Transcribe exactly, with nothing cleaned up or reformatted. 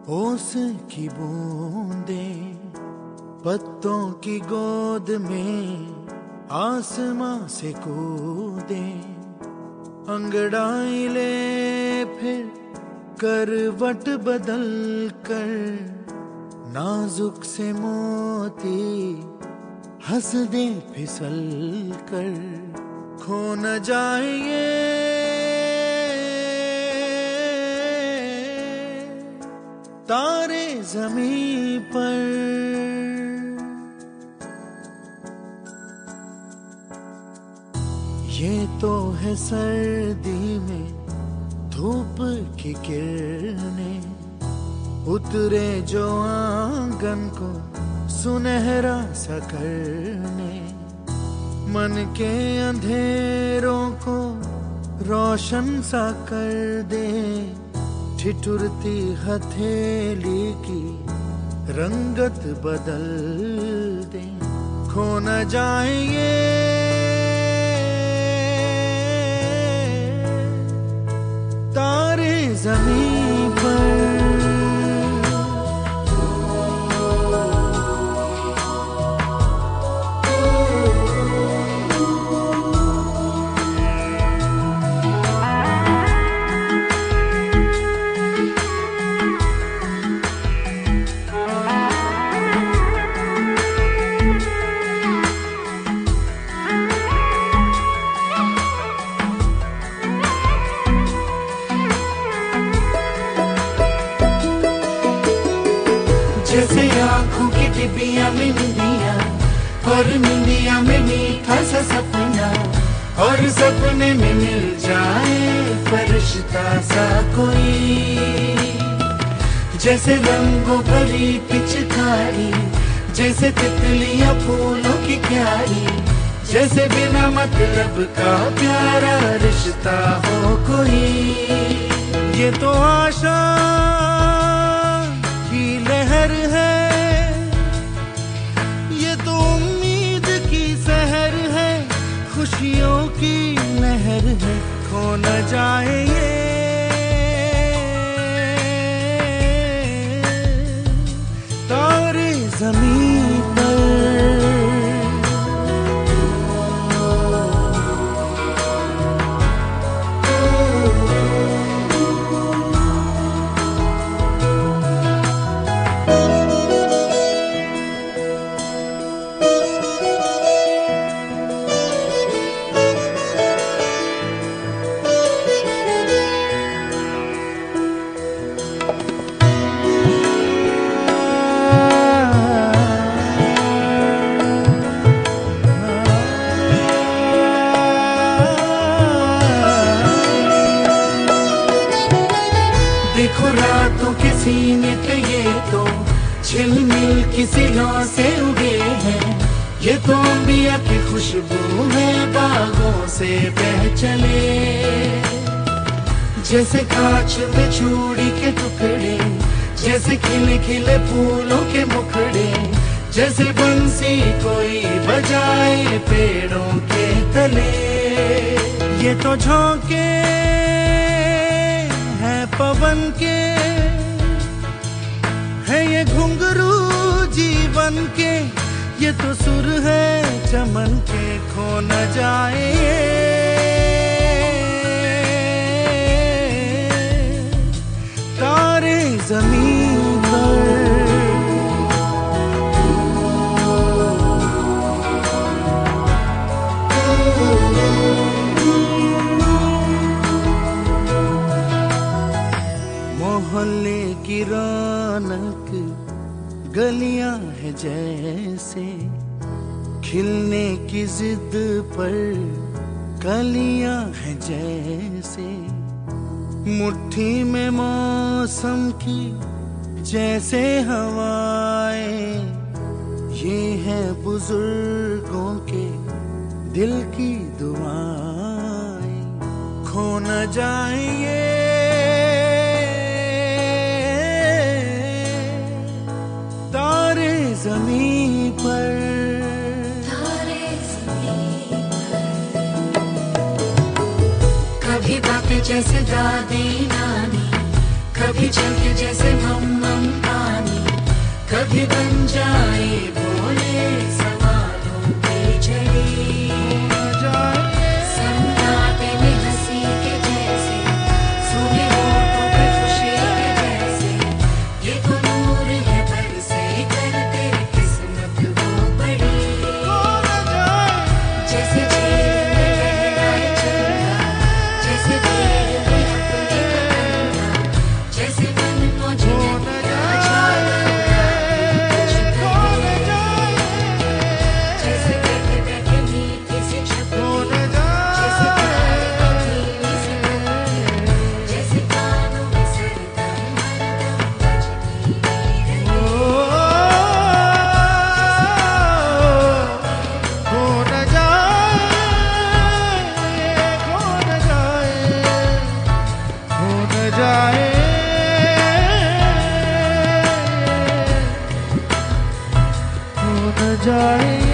ओस की बूंदें पत्तों की गोद में आसमां से कूदे, अंगड़ाई ले फिर करवट बदल कर, नाजुक से मोती हंस दे फिसल कर, खो न जाए ये तारे ज़मीं पर। ये तो है सर्दी में धूप की किरणें, उतरे जो आंगन को सुनहरा सा करने, मन के अंधेरों को रोशन सा कर दे, ठिठुरती हथेली की रंगत बदल दे, खो न जाए ये तारे ज़मीं पर। जैसे आँखों की डिबिया में निंदिया, और निंदिया में मीठा सा सपना, और सपने में मिल जाए फरिश्ता सा कोई। जैसे रंगों भरी पिचकारी, जैसे तितलियां फूलों की क्यारी, जैसे बिना मतलब का प्यारा रिश्ता हो कोई। ये तो आशा लहर है, ये तो उम्मीद की सहर है, खुशियों की लहर है, खो न जाए ये तारे ज़मीं पर। देखो रातों के सीने पे ये तो झिलमिल की सिलों से उगे हैं, ये तो अंबिया की खुशबू है बागों से बह चले। जैसे कांच में चूड़ी के टुकड़े, जैसे खिले खिले फूलों के मुखड़े, जैसे बंसी कोई बजाए पेड़ों के तले। ये तो झोंके पवन के है, ये घुंघरू जीवन के, ये तो सुर है चमन के, खो न जाए तारे ज़मीं पर। मोहल्ले की रौनक गलियां है जैसे, खिलने की जिद पर कलियां है जैसे, मुट्ठी में मौसम की जैसे हवाएं, ये है बुजुर्गों के दिल की दुआएं, खो न जाए ये ज़मीं पर। तारे ज़मीं पर। कभी बातें जैसे दादी नानी, कभी चलते जैसे हम हम जाए